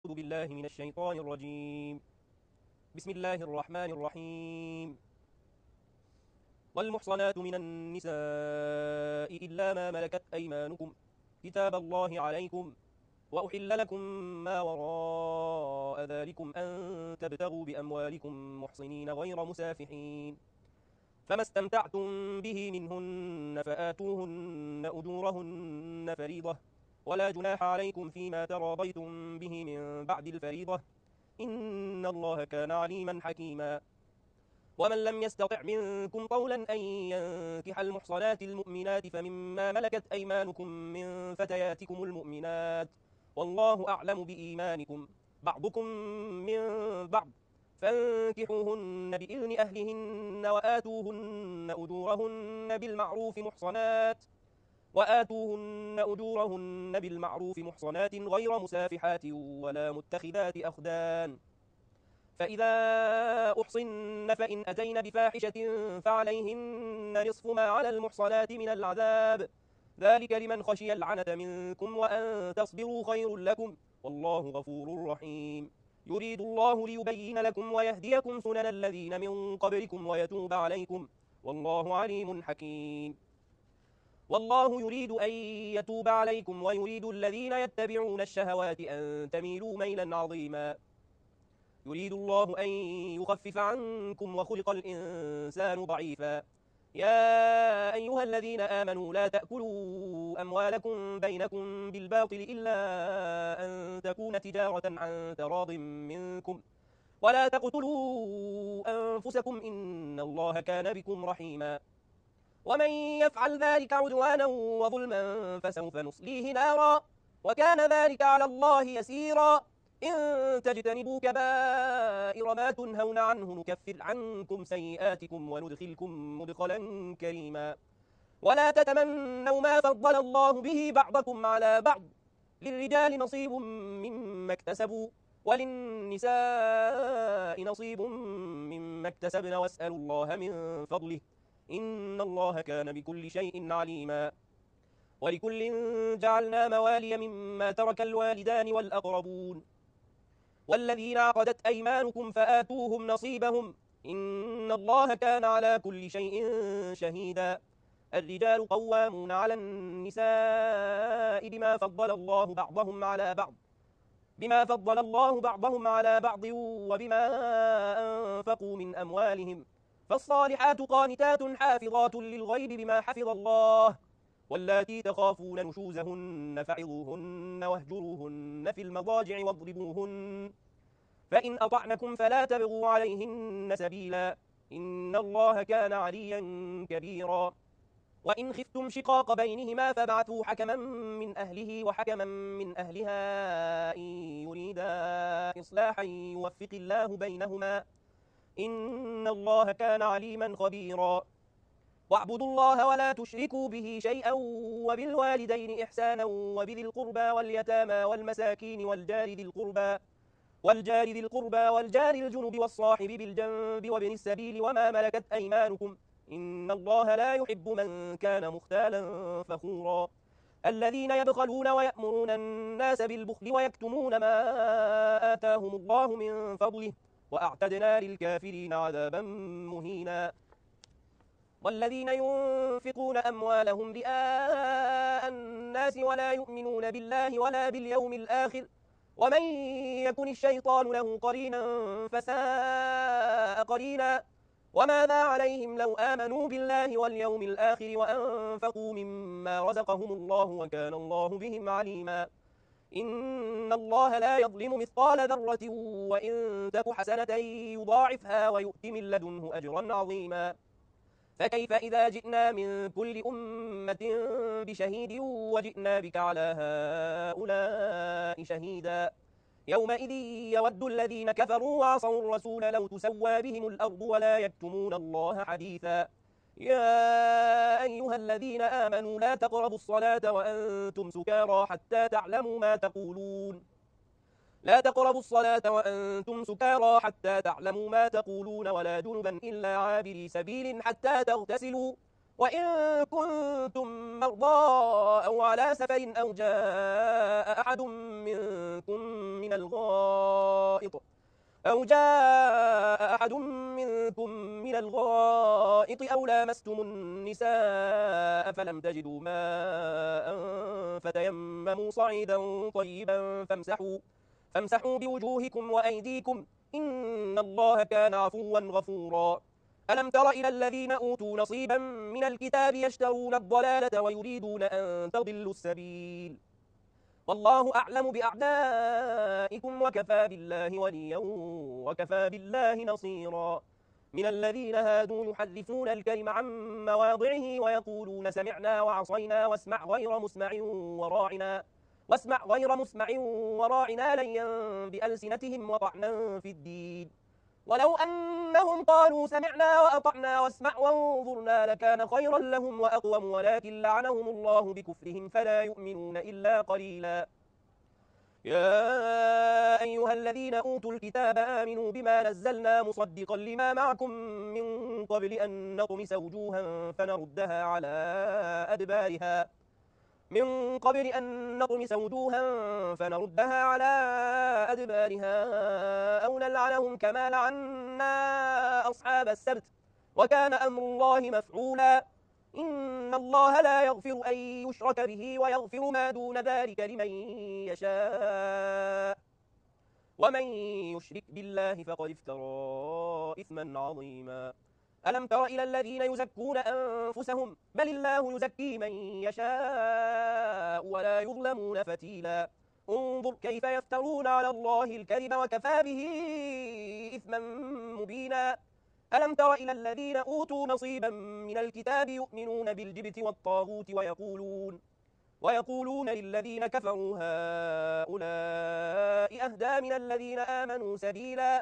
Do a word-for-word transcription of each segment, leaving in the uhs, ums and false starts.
أعوذ بالله من الشيطان الرجيم. بسم الله الرحمن الرحيم. والمحصنات من النساء إلا ما ملكت أيمانكم كتاب الله عليكم، وأحل لكم ما وراء ذلكم أن تبتغوا بأموالكم محصنين غير مسافحين، فما استمتعتم به منهن فآتوهن أجورهن فريضة، ولا جناح عليكم فيما تراضيتم به من بعد الفريضة، إن الله كان عليما حكيما. ومن لم يستطع منكم طولا أن ينكح المحصنات المؤمنات فمما ملكت أيمانكم من فتياتكم المؤمنات، والله أعلم بإيمانكم، بعضكم من بعض، فانكحوهن بإذن أهلهن وآتوهن أجورهن بالمعروف محصنات وآتوهن أجورهن بالمعروف محصنات غير مسافحات ولا متخذات أخدان. فإذا أحصن فإن أتين بفاحشة فعليهن نصف ما على المحصنات من العذاب، ذلك لمن خشي العنة منكم وأن تصبروا خير لكم، والله غفور رحيم. يريد الله ليبين لكم ويهديكم سنن الذين من قبلكم ويتوب عليكم، والله عليم حكيم. والله يريد أن يتوب عليكم ويريد الذين يتبعون الشهوات أن تميلوا ميلا عظيما. يريد الله أن يخفف عنكم وخلق الإنسان ضعيفا. يا أيها الذين آمنوا لا تأكلوا أموالكم بينكم بالباطل إلا أن تكون تجارة عن تراض منكم، ولا تقتلوا أنفسكم إن الله كان بكم رحيما. ومن يفعل ذلك عدوانا وظلما فسوف نصليه نارا، وكان ذلك على الله يسيرا. إن تجتنبوا كبائر ما تنهون عنه نكفر عنكم سيئاتكم وندخلكم مدخلا كريما. ولا تتمنوا ما فضل الله به بعضكم على بعض، للرجال نصيب مما اكتسبوا وللنساء نصيب مما اكتسبن، واسألوا الله من فضله إن الله كان بكل شيء عليما. ولكل جعلنا موالي مما ترك الوالدان والأقربون والذين عقدت أيمانكم فآتوهم نصيبهم، إن الله كان على كل شيء شهيدا. الرجال قوامون على النساء بما فضل الله بعضهم على بعض بما فضل الله بعضهم على بعض وبما أنفقوا من أموالهم، فالصالحات قانتات حافظات للغيب بما حفظ الله، واللاتي تخافون نشوزهن فعظوهن واهجروهن في المضاجع واضربوهن، فإن أطعنكم فلا تبغوا عليهن سبيلا، إن الله كان عليا كبيرا. وإن خفتم شقاق بينهما فابعثوا حكما من أهله وحكما من أهلها إن يريدا إصلاحا يوفق الله بينهما، إن الله كان عليما خبيرا. واعبدوا الله ولا تشركوا به شيئا وبالوالدين إحسانا وبذي القربى واليتامى والمساكين والجار ذي القربى والجار ذي القربى والجار الجنب والصاحب بالجنب وابن السبيل وما ملكت أيمانكم، إن الله لا يحب من كان مختالا فخورا. الذين يبخلون ويأمرون الناس بالبخل ويكتمون ما آتاهم الله من فضله، وأعتدنا للكافرين عذابا مهينا. والذين ينفقون أموالهم رئاء الناس ولا يؤمنون بالله ولا باليوم الآخر، ومن يكن الشيطان له قرينا فساء قرينا. وماذا عليهم لو آمنوا بالله واليوم الآخر وأنفقوا مما رزقهم الله وكان الله بهم عليما. إن الله لا يظلم مثقال ذرة وإن تك حسنة يضاعفها ويؤت من لدنه أجرا عظيما. فكيف إذا جئنا من كل أمة بشهيد وجئنا بك على هؤلاء شهيدا، يومئذ يود الذين كفروا وعصوا الرسول لو تسوى بهم الأرض ولا يكتمون الله حديثا. يا أيها الذين آمنوا لا تقربوا الصلاة وأنتم سكارى حتى تعلموا ما تقولون لا تقربوا الصلاة وأنتم سكارى حتى تعلموا ما تقولون ولا جنبا إلا عابري سبيل حتى تغتسلوا وإن كنتم مرضى أو على سفر أو جاء أحد منكم من الغائط أو جاء أحد منكم من الغائط أو لامستم النساء فلم تجدوا ماء فتيمموا صعيدا طيبا فامسحوا, فامسحوا بوجوهكم وأيديكم إن الله كان عفوا غفورا. ألم تر إلى الذين أوتوا نصيبا من الكتاب يشترون الضلالة ويريدون أن تضلوا السبيل والله أعلم بأعدائكم وكفى بالله وليا وكفى بالله نصيرا. من الذين هادوا يحرفون الكلم عن مواضعه ويقولون سمعنا وعصينا واسمع غير مسمع وراعنا واسمع غير مسمع وراعنا ليا بألسنتهم وطعنا في الدين ولو أنهم قالوا سمعنا وأطعنا واسمع وانظرنا لكان خيرا لهم وأقوم ولكن لعنهم الله بكفرهم فلا يؤمنون إلا قليلا. يا أيها الذين أوتوا الكتاب آمنوا بما نزلنا مصدقا لما معكم من قبل أن نطمس وجوها فنردها على أدبارها من قبل أن نطمس وجوها فنردها على أدبارها أو نلعنهم كما لعنا أصحاب السبت وكان أمر الله مفعولا. إن الله لا يغفر أن يشرك به ويغفر ما دون ذلك لمن يشاء ومن يشرك بالله فقد افترى إثما عظيما. ألم تر إلى الذين يزكون أنفسهم بل الله يزكي من يشاء ولا يظلمون فتيلا. انظر كيف يفترون على الله الكذب وكفى به إثما مبينا. ألم تر إلى الذين أوتوا نصيبا من الكتاب يؤمنون بالجبت والطاغوت ويقولون ويقولون للذين كفروا هؤلاء أهدى من الذين آمنوا سبيلا.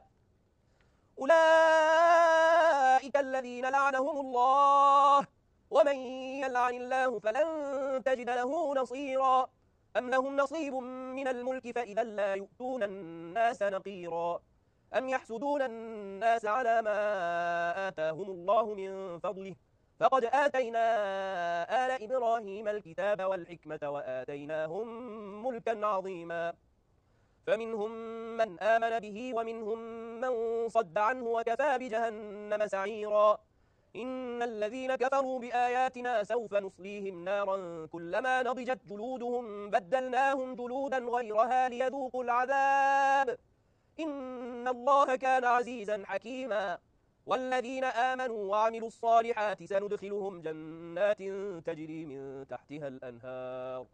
أولئك الذين لعنهم الله ومن يلعن الله فلن تجد له نصيرا. أم لهم نصيب من الملك فإذا لا يؤتون الناس نقيرا. أم يحسدون الناس على ما آتاهم الله من فضله فقد آتينا آل إبراهيم الكتاب والحكمة وآتيناهم ملكا عظيما. فمنهم من آمن به ومنهم من صد عنه وكفى بجهنم سعيرا. إن الذين كفروا بآياتنا سوف نصليهم نارا كلما نضجت جلودهم بدلناهم جلودا غيرها ليذوقوا العذاب إن الله كان عزيزا حكيما. والذين آمنوا وعملوا الصالحات سندخلهم جنات تجري من تحتها الأنهار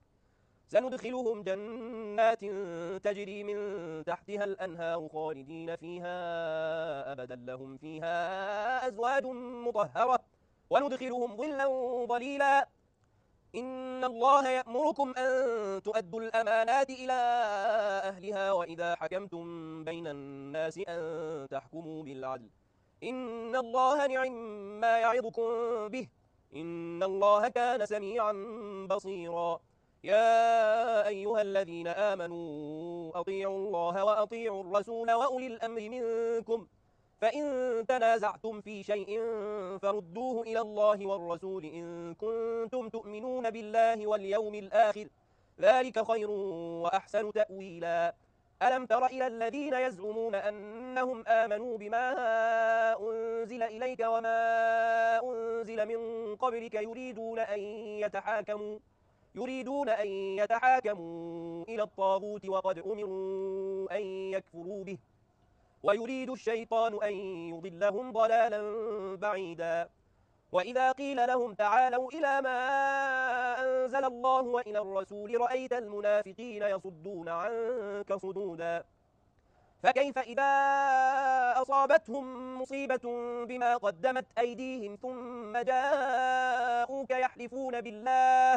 سندخلهم جنات تجري من تحتها الأنهار خالدين فيها أبدا لهم فيها أزواج مطهرة وندخلهم ظلا ظليلا. إن الله يأمركم أن تؤدوا الأمانات إلى أهلها وإذا حكمتم بين الناس أن تحكموا بالعدل إن الله نعم ما يعظكم به إن الله كان سميعا بصيرا. يا أيها الذين آمنوا أطيعوا الله وأطيعوا الرسول وأولي الأمر منكم فإن تنازعتم في شيء فردوه إلى الله والرسول إن كنتم تؤمنون بالله واليوم الآخر ذلك خير وأحسن تأويلا. ألم تر إلى الذين يزعمون أنهم آمنوا بما أنزل إليك وما أنزل من قبلك يريدون أن يتحاكموا يريدون أن يتحاكموا إلى الطاغوت وقد أمروا أن يكفروا به ويريد الشيطان أن يضلهم ضلالا بعيدا. وإذا قيل لهم تعالوا إلى ما أنزل الله وإلى الرسول رأيت المنافقين يصدون عنك صدودا. فكيف إذا أصابتهم مصيبة بما قدمت أيديهم ثم جاءوك يحلفون بالله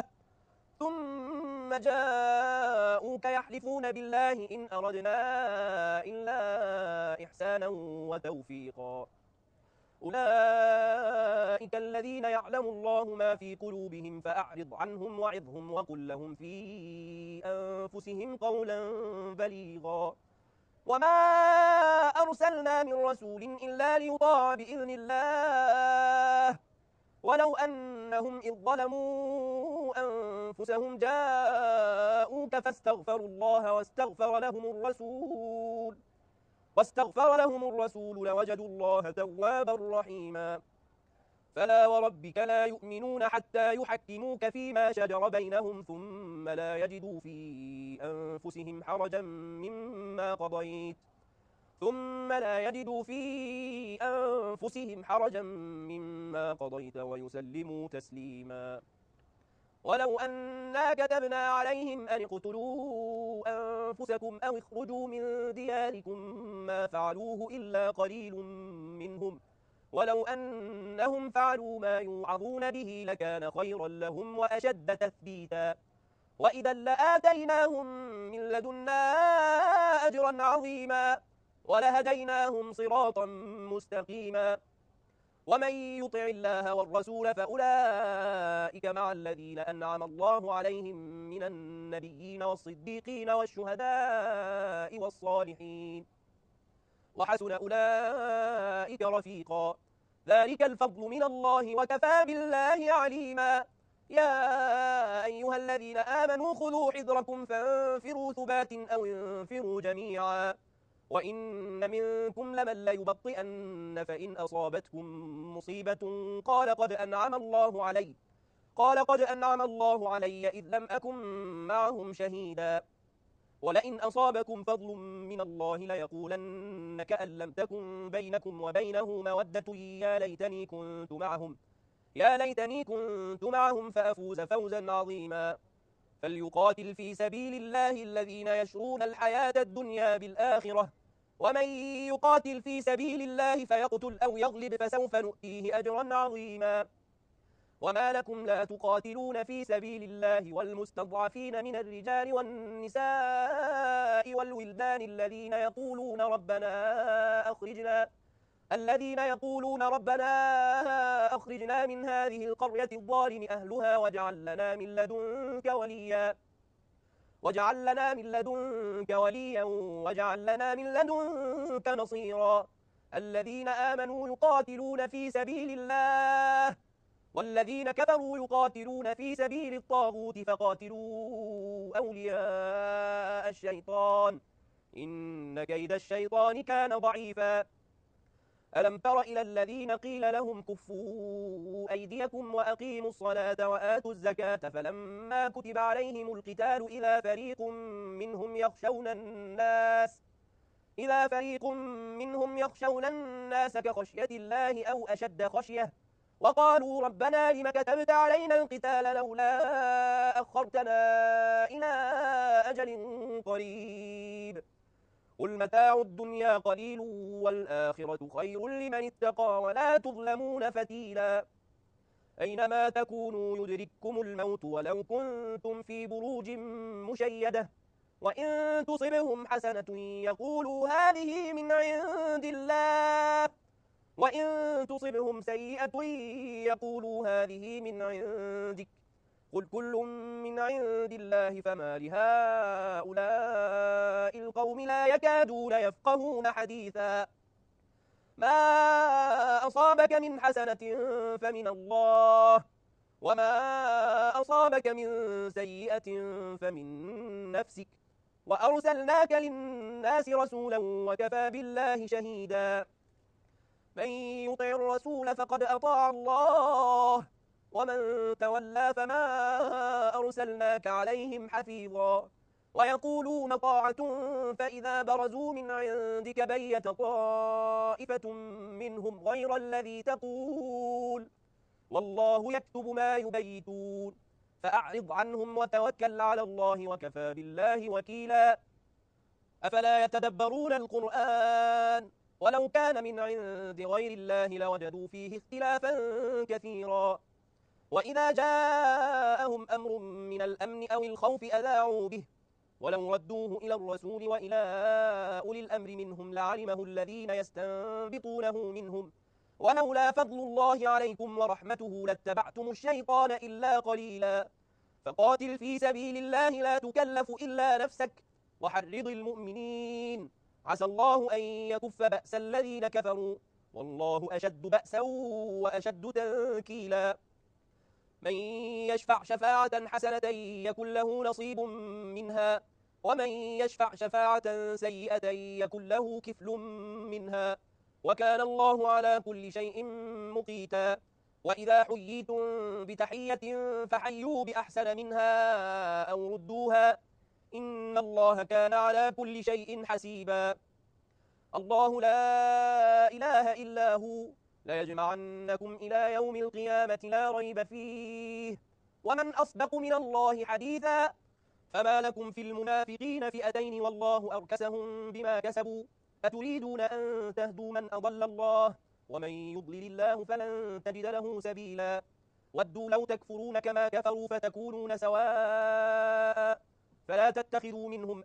ثم جاءوك يحلفون بالله إن أردنا إلا إحسانا وتوفيقا. أولئك الذين يعلم الله ما في قلوبهم فأعرض عنهم وعظهم وقل لهم في أنفسهم قولا بليغا. وما أرسلنا من رسول إلا ليطاع بإذن الله ولو أنهم إذ ظلموا أنفسهم جاءوك فاستغفروا الله واستغفر لهم الرسول واستغفر لهم الرسول لوجدوا الله توابا رحيما فلا وربك لا يؤمنون حتى يحكموك فيما شجر بينهم ثم لا يجدوا في أنفسهم حرجا مما قضيت ثم لا يجدوا في أنفسهم حرجا مما قضيت ويسلموا تسليما ولو أنا كتبنا عليهم أن اقتلوا أنفسكم أو اخرجوا من دياركم ما فعلوه إلا قليل منهم ولو أنهم فعلوا ما يوعظون به لكان خيرا لهم وأشد تثبيتا وإذا لآتيناهم من لدنا أجرا عظيما ولهديناهم صراطا مستقيما ومن يطع الله والرسول فأولئك مع الذين أنعم الله عليهم من النبيين والصديقين والشهداء والصالحين وحسن أولئك رفيقا ذلك الفضل من الله وكفى بالله عليما يا أيها الذين آمنوا خذوا حذركم فانفروا ثبات أو انفروا جميعا وإن منكم لمن ليبطئن فإن أصابتكم مصيبة قال قد أنعم الله علي قال قد أنعم الله علي إذ لم أكن معهم شهيدا ولئن أصابكم فضل من الله ليقولن كأن لم تكن بينكم وبينه مودة يا ليتني كنت معهم يا ليتني كنت معهم فأفوز فوزا عظيما فليقاتل في سبيل الله الذين يشرون الحياة الدنيا بالآخرة ومن يقاتل في سبيل الله فيقتل أو يغلب فسوف نؤتيه أجرا عظيما وما لكم لا تقاتلون في سبيل الله والمستضعفين من الرجال والنساء والولدان الذين يقولون ربنا أخرجنا الذين يقولون ربنا أخرجنا من هذه القرية الظالم أهلها واجعل لنا من لدنك وليا واجعل لنا من لدنك وليا واجعل لنا من لدنك نصيرا الذين آمنوا يقاتلون في سبيل الله والذين كفروا يقاتلون في سبيل الطاغوت فقاتلوا أولياء الشيطان إن كيد الشيطان كان ضعيفا ألم تر إلى الذين قيل لهم كفوا أيديكم وأقيموا الصلاة وآتوا الزكاة فلما كتب عليهم القتال إذا فريق منهم يخشون الناس إذا فريق منهم يخشون الناس كخشية الله أو أشد خشية وقالوا ربنا لم كتبت علينا القتال لولا أخرتنا إلى أجل قريب قل متاع الدنيا قليل والآخرة خير لمن اتقى ولا تظلمون فتيلا أينما تكونوا يدرككم الموت ولو كنتم في بروج مشيدة وإن تصبهم حسنة يقولوا هذه من عند الله وإن تصبهم سيئة يقولوا هذه من عندك قل كل من عند الله فما لهؤلاء القوم لا يكادون يفقهون حديثا ما أصابك من حسنة فمن الله وما أصابك من سيئة فمن نفسك وأرسلناك للناس رسولا وكفى بالله شهيدا من يطع الرسول فقد أطاع الله ومن تولى فما أرسلناك عليهم حفيظا ويقولون طاعة فإذا برزوا من عندك بيت طائفة منهم غير الذي تقول والله يكتب ما يبيتون فأعرض عنهم وتوكل على الله وكفى بالله وكيلا أفلا يتدبرون القرآن ولو كان من عند غير الله لوجدوا فيه اختلافا كثيرا وإذا جاءهم أمر من الأمن أو الخوف أذاعوا به ولو ردوه إلى الرسول وإلى أولي الأمر منهم لعلمه الذين يستنبطونه منهم ولولا فضل الله عليكم ورحمته لاتبعتم الشيطان إلا قليلا فقاتل في سبيل الله لا تكلف إلا نفسك وحرض المؤمنين عسى الله أن يكف بأس الذين كفروا والله أشد بأسا وأشد تنكيلا. من يشفع شفاعة حسنة يكن له نصيب منها، ومن يشفع شفاعة سيئة يكن له كفل منها، وكان الله على كل شيء مقيتا. وإذا حييتم بتحية فحيوا بأحسن منها أو ردوها، إن الله كان على كل شيء حسيبا. الله لا إله إلا هو ليجمعنكم إلى يوم القيامة لا ريب فيه، ومن أصدق من الله حديثا. فما لكم في المنافقين فئتين والله أركسهم بما كسبوا، أتريدون أن تهدوا من أضل الله، ومن يضلل الله فلن تجد له سبيلا. ودوا لو تكفرون كما كفروا فتكونون سواء، فلا تتخذوا منهم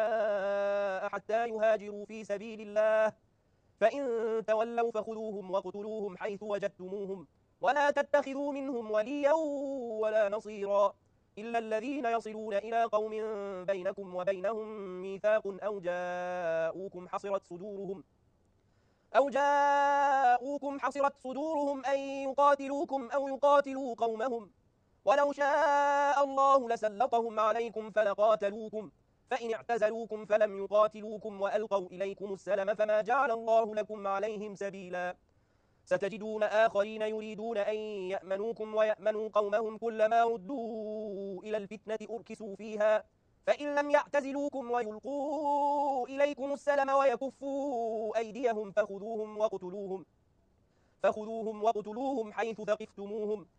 أولياء حتى يهاجروا في سبيل الله، فإن تولوا فخذوهم وقتلوهم حيث وجدتموهم، ولا تتخذوا منهم وليا ولا نصيرا، إلا الذين يصلون إلى قوم بينكم وبينهم ميثاق أو جاءوكم حصرت صدورهم أو جاءوكم حصرت صدورهم أن يقاتلوكم أو يقاتلوا قومهم، ولو شاء الله لسلطهم عليكم فلقاتلوكم، فإن اعتزلوكم فلم يقاتلوكم وألقوا إليكم السلم فما جعل الله لكم عليهم سبيلا. ستجدون آخرين يريدون أن يأمنوكم ويأمنوا قومهم، كلما ردوا إلى الفتنة أركسوا فيها، فإن لم يعتزلوكم ويلقوا إليكم السلم ويكفوا أيديهم فخذوهم وقتلوهم فخذوهم وقتلوهم حيث ثقفتموهم،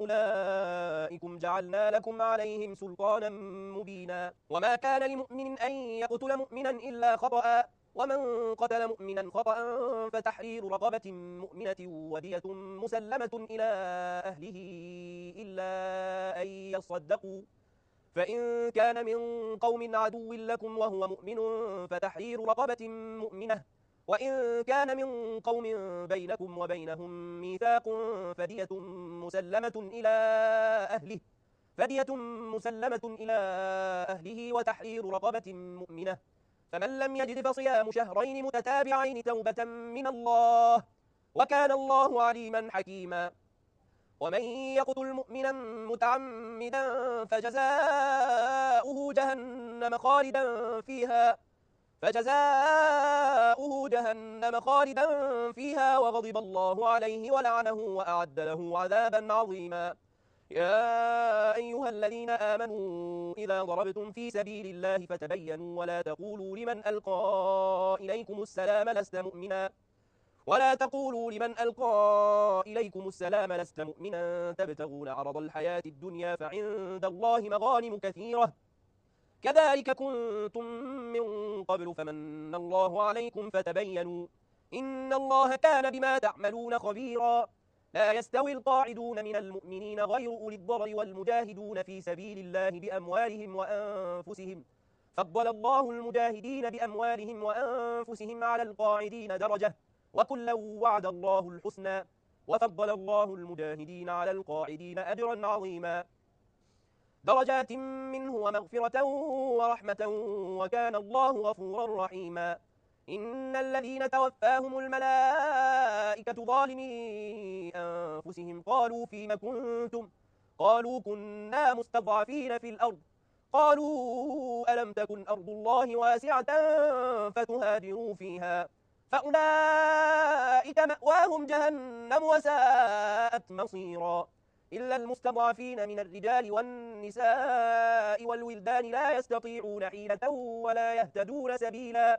وأولئكم جعلنا لكم عليهم سلطانا مبينا. وما كان لمؤمن أن يقتل مؤمنا إلا خطأ، ومن قتل مؤمنا خطأ فتحرير رقبة مؤمنة ودية مسلمة إلى أهله إلا أن يصدقوا، فإن كان من قوم عدو لكم وهو مؤمن فتحرير رقبة مؤمنة، وإن كان من قوم بينكم وبينهم ميثاق فدية مسلمة إلى أهله فدية مسلمة إلى أهله وتحرير رقبة مؤمنة، فمن لم يجد فصيام شهرين متتابعين توبة من الله، وكان الله عليما حكيما. ومن يقتل مؤمنا متعمدا فجزاؤه جهنم خالدا فيها فجزاؤه جهنم خالدا فيها وغضب الله عليه ولعنه وأعد له عذابا عظيما. يا أيها الذين آمنوا إذا ضربتم في سبيل الله فتبينوا ولا تقولوا لمن ألقى إليكم السلام لست مؤمنا ولا تقولوا لمن ألقى إليكم السلام لست مؤمنا تبتغون عرض الحياة الدنيا فعند الله مغانم كثيرة كذلك كنتم من قبل فمن الله عليكم فتبينوا إن الله كان بما تعملون خبيرا. لا يستوي القاعدون من المؤمنين غير أولي الضرر والمجاهدون في سبيل الله بأموالهم وأنفسهم، فضل الله المجاهدين بأموالهم وأنفسهم على القاعدين درجة، وكلا وعد الله الحسنى، وفضل الله المجاهدين على القاعدين أجرا عظيما. درجات منه ومغفرة ورحمة وكان الله غفورا رحيما. إن الذين توفاهم الملائكة ظالمي أنفسهم قالوا فيم كنتم قالوا كنا مستضعفين في الأرض قالوا ألم تكن أرض الله واسعة فتهاجروا فيها فأولئك مأواهم جهنم وساءت مصيرا. إلا المستضعفين من الرجال والنساء والولدان لا يستطيعون حيلة ولا يهتدون سبيلا،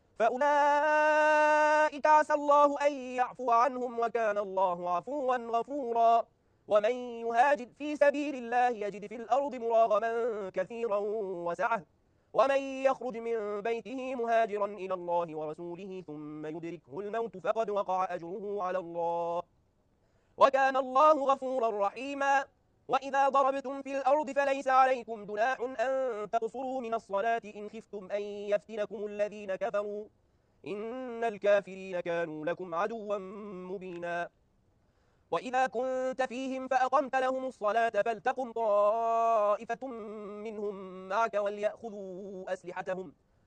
فأولئك عسى الله أن يعفو عنهم وكان الله عفوا غفورا. ومن يهاجر في سبيل الله يجد في الأرض مراغما كثيرا وسعة، ومن يخرج من بيته مهاجرا إلى الله ورسوله ثم يدركه الموت فقد وقع أجره على الله، وكان الله غفورا رحيما. وإذا ضربتم في الأرض فليس عليكم جناح أن تقصروا من الصلاة إن خفتم أن يفتنكم الذين كفروا إن الكافرين كانوا لكم عدوا مبينا. وإذا كنت فيهم فأقمت لهم الصلاة فلتقم طائفة منهم معك وليأخذوا أسلحتهم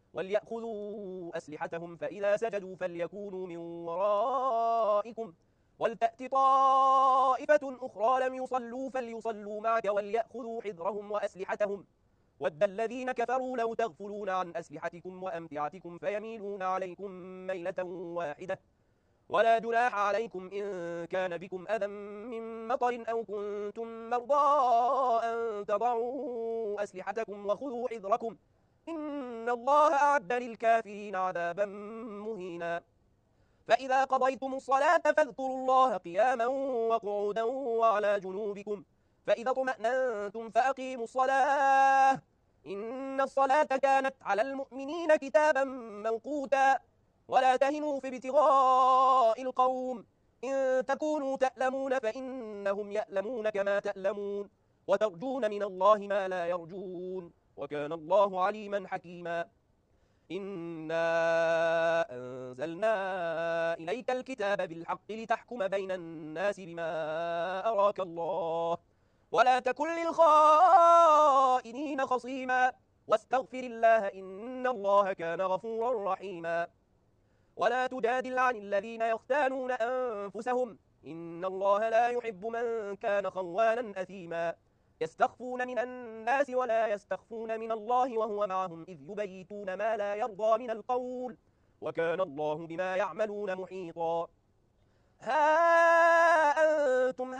وليأخذوا أسلحتهم فإذا سجدوا فليكونوا من ورائكم ولتأت طائفة أخرى لم يصلوا فليصلوا معك وليأخذوا حذرهم وأسلحتهم ود الذين كفروا لو تغفلون عن أسلحتكم وأمتعتكم فيميلون عليكم ميلة واحدة ولا جناح عليكم إن كان بكم أذى من مطر أو كنتم مرضى أن تضعوا أسلحتكم وخذوا حذركم إن الله أعد للكافرين عذابا مهينا فإذا قضيتم الصلاة فاذكروا الله قياما وقعودا وعلى جنوبكم فإذا اطمأننتم فأقيموا الصلاة إن الصلاة كانت على المؤمنين كتابا موقوتا ولا تهنوا في ابتغاء القوم إن تكونوا تألمون فإنهم يألمون كما تألمون وترجون من الله ما لا يرجون وكان الله عليما حكيما إنا أنزلنا إليك الكتاب بالحق لتحكم بين الناس بما أراك الله ولا تكن للخائنين خصيما واستغفر الله إن الله كان غفورا رحيما ولا تجادل عن الذين يختانون أنفسهم إن الله لا يحب من كان خوانا أثيما يستخفون من الناس ولا يستخفون من الله وهو معهم إذ يبيتون ما لا يرضى من القول وكان الله بما يعملون محيطا ها أنتم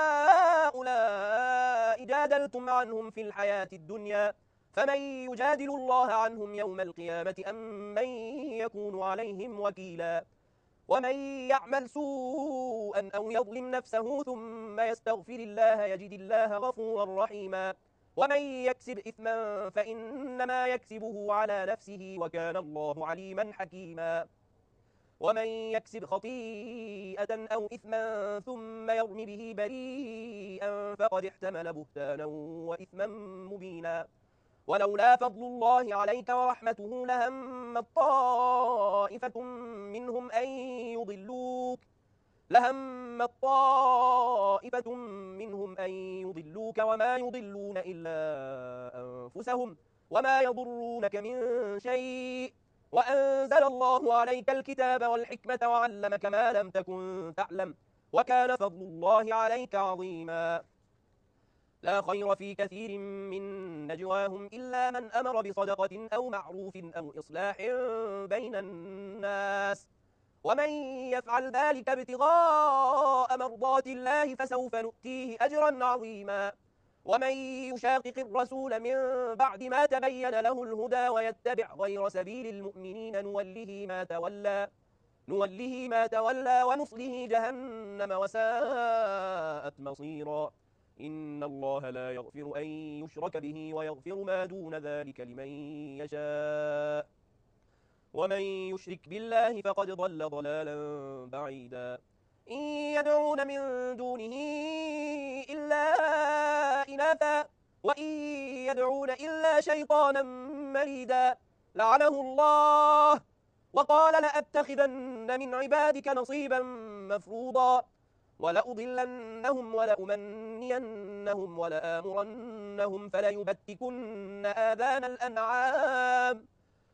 هؤلاء جادلتم عنهم في الحياة الدنيا فمن يجادل الله عنهم يوم القيامة أم من يكون عليهم وكيلا ومن يعمل سوءا أو يظلم نفسه ثم يستغفر الله يجد الله غفورا رحيما ومن يكسب إثما فإنما يكسبه على نفسه وكان الله عليما حكيما ومن يكسب خطيئة أو إثما ثم يرم به بريئا فقد احتمل بهتانا وإثما مبينا ولولا فضل الله عليك ورحمته لهمت طائفة منهم أن يضلوك لهمت طائفة منهم أن يضلوك وما يضلون إلا أنفسهم وما يضرونك من شيء وأنزل الله عليك الكتاب والحكمة وعلمك ما لم تكن تعلم وكان فضل الله عليك عظيما لا خير في كثير من نجواهم إلا من أمر بصدقة أو معروف أو إصلاح بين الناس ومن يفعل ذلك ابتغاء مرضات الله فسوف نؤتيه أجرا عظيما ومن يشاقق الرسول من بعد ما تبين له الهدى ويتبع غير سبيل المؤمنين نوله ما تولى نوله ما تولى ونصله جهنم وساءت مصيرا إن الله لا يغفر أن يشرك به ويغفر ما دون ذلك لمن يشاء ومن يشرك بالله فقد ضل ضلالا بعيدا إن يدعون من دونه إلا إناثا وإن يدعون إلا شيطانا مريدا لعنه الله وقال لأتخذن من عبادك نصيبا مفروضا ولأضلنهم ولأمنينهم ولآمرنهم فليبتكن آذان الأنعام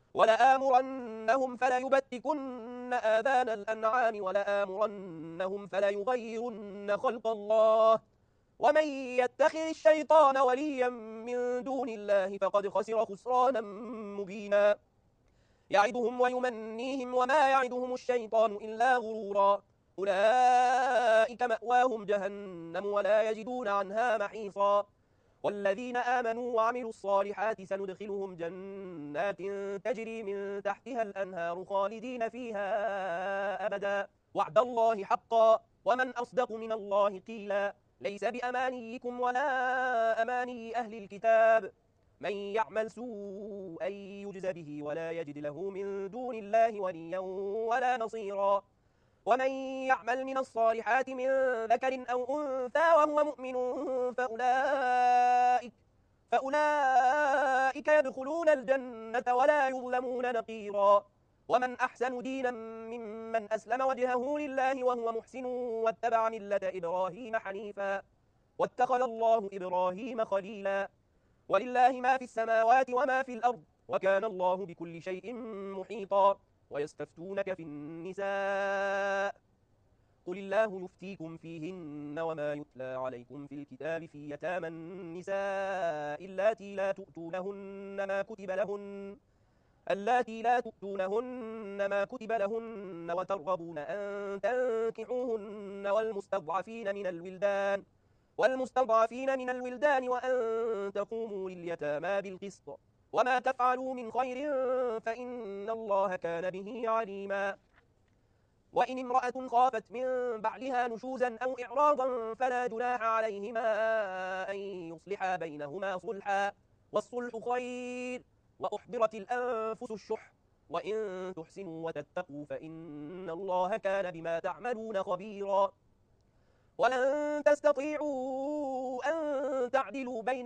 ولآمرنهم فليبتكن آذان الأنعام ولآمرنهم فليغيرن خلق الله ومن يتخذ الشيطان وليا من دون الله فقد خسر خسرانا مبينا يعدهم ويمنيهم وما يعدهم الشيطان إلا غرورا أولئك مأواهم جهنم ولا يجدون عنها محيصا والذين آمنوا وعملوا الصالحات سندخلهم جنات تجري من تحتها الأنهار خالدين فيها أبدا وعد الله حقا ومن أصدق من الله قيلا ليس بأمانيكم ولا أماني أهل الكتاب من يعمل سوءا يجز به ولا يجد له من دون الله وليا ولا نصيرا ومن يعمل من الصالحات من ذكر أو أنثى وهو مؤمن فأولئك, فأولئك يدخلون الجنة ولا يظلمون نقيرا ومن أحسن دينا ممن أسلم وجهه لله وهو محسن واتبع ملة إبراهيم حنيفا واتخذ الله إبراهيم خليلا ولله ما في السماوات وما في الأرض وكان الله بكل شيء محيطا. ويستفتونك في النساء قل الله يفتيكم فيهن وما يتلى عليكم في الكتاب في يتامى النساء اللاتي لا تؤتونهن ما كتب لهن اللاتي لا تؤتونهن ما كتب لهن وترغبون أن تنكحوهن والمستضعفين من الولدان والمستضعفين من الولدان وأن تقوموا لليتامى بالقسط وما تفعلوا من خير فإن الله كان به عليما. وإن امرأة خافت من بعلها نشوزا أو إعراضا فلا جناح عليهما أن يصلحا بينهما صلحا والصلح خير وأحضرت الأنفس الشح وإن تحسنوا وتتقوا فإن الله كان بما تعملون خبيرا. ولن تستطيعوا أن تعدلوا بين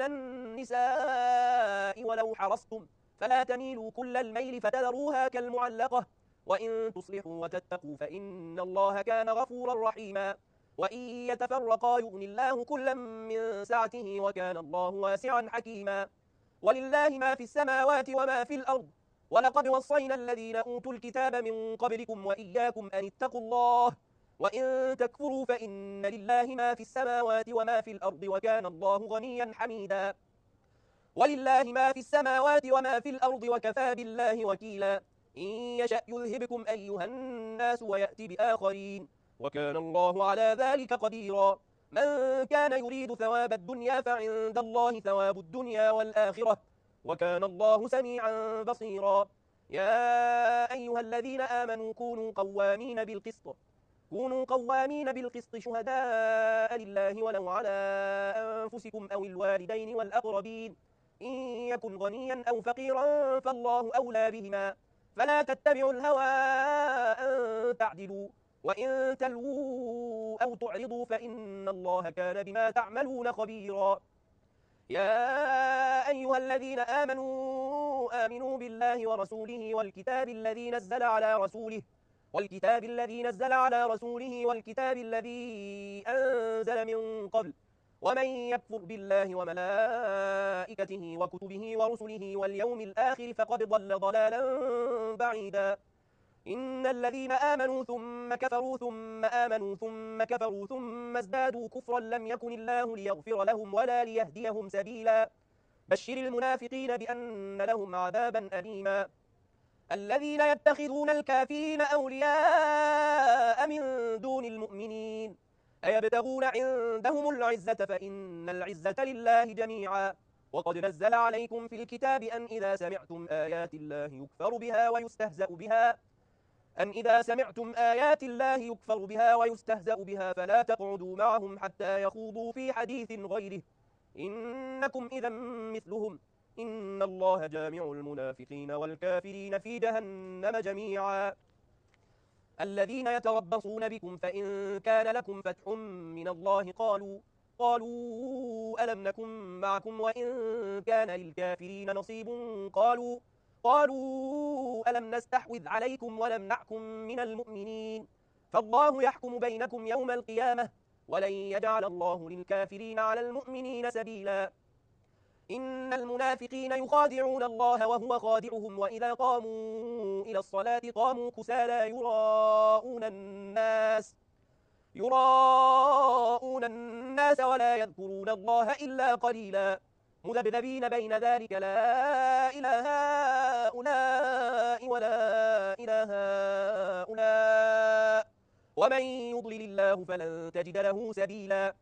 النساء ولو حرصتم فلا تميلوا كل الميل فتذروها كالمعلقة وإن تصلحوا وتتقوا فإن الله كان غفورا رحيما. وإن يتفرقا يغن الله كلا من سعته وكان الله واسعا حكيما. ولله ما في السماوات وما في الأرض ولقد وصينا الذين أوتوا الكتاب من قبلكم وإياكم أن اتقوا الله وإن تكفروا فإن لله ما في السماوات وما في الأرض وكان الله غنيا حميدا. ولله ما في السماوات وما في الأرض وكفى بالله وكيلا. إن يشأ يذهبكم أيها الناس ويأتي بآخرين وكان الله على ذلك قديرا. من كان يريد ثواب الدنيا فعند الله ثواب الدنيا والآخرة وكان الله سميعا بصيرا. يا أيها الذين آمنوا كونوا قوامين بالقسط كونوا قوامين بالقسط شهداء لله ولو على أنفسكم أو الوالدين والأقربين إن يكن غنيا أو فقيرا فالله أولى بهما فلا تتبعوا الهوى أن تعدلوا وإن تلووا أو تعرضوا فإن الله كان بما تعملون خبيرا. يا أيها الذين آمنوا آمنوا بالله ورسوله والكتاب الذي نزل على رسوله والكتاب الذي نزل على رسوله والكتاب الذي أنزل من قبل ومن يكفر بالله وملائكته وكتبه ورسله واليوم الآخر فقد ضل ضلالا بعيدا. إن الذين آمنوا ثم كفروا ثم آمنوا ثم كفروا ثم ازدادوا كفرا لم يكن الله ليغفر لهم ولا ليهديهم سبيلا. بشر المنافقين بأن لهم عذابا أليما. الذين يتخذون الكافرين أولياء من دون المؤمنين أيبتغون عندهم العزة فإن العزة لله جميعا. وقد نزل عليكم في الكتاب أن إذا سمعتم آيات الله يكفر بها ويستهزأ بها أن إذا سمعتم آيات الله يكفر بها ويستهزأ بها فلا تقعدوا معهم حتى يخوضوا في حديث غيره إنكم إذا مثلهم إن الله جامع المنافقين والكافرين في جهنم جميعا. الذين يتربصون بكم فإن كان لكم فتح من الله قالوا قالوا ألم نكن معكم وإن كان للكافرين نصيب قالوا قالوا ألم نستحوذ عليكم ولمنعكم من المؤمنين فالله يحكم بينكم يوم القيامة ولن يجعل الله للكافرين على المؤمنين سبيلا. إن المنافقين يخادعون الله وهو خادعهم وإذا قاموا إلى الصلاة قاموا كسالى يراءون الناس يراءون الناس ولا يذكرون الله إلا قليلا مذبذبين بين ذلك لا إله هؤلاء ولا إله هؤلاء ومن يضلل الله فلن تجد له سبيلا.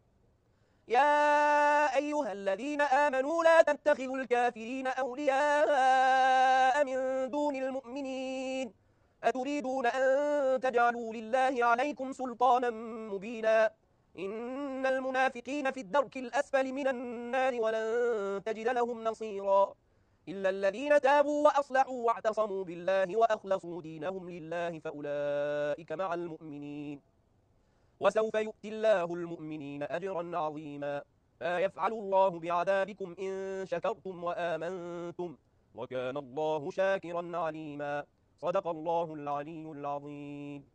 يا أيها الذين آمنوا لا تتخذوا الكافرين أولياء من دون المؤمنين أتريدون أن تجعلوا لله عليكم سلطانا مبينا. إن المنافقين في الدرك الأسفل من النار ولن تجد لهم نصيرا إلا الذين تابوا وأصلحوا واعتصموا بالله وأخلصوا دينهم لله فأولئك مع المؤمنين وسوف يؤتي الله المؤمنين أجرا عظيما. ما يفعل الله بعذابكم إن شكرتم وآمنتم وكان الله شاكرا عليما. صدق الله العلي العظيم.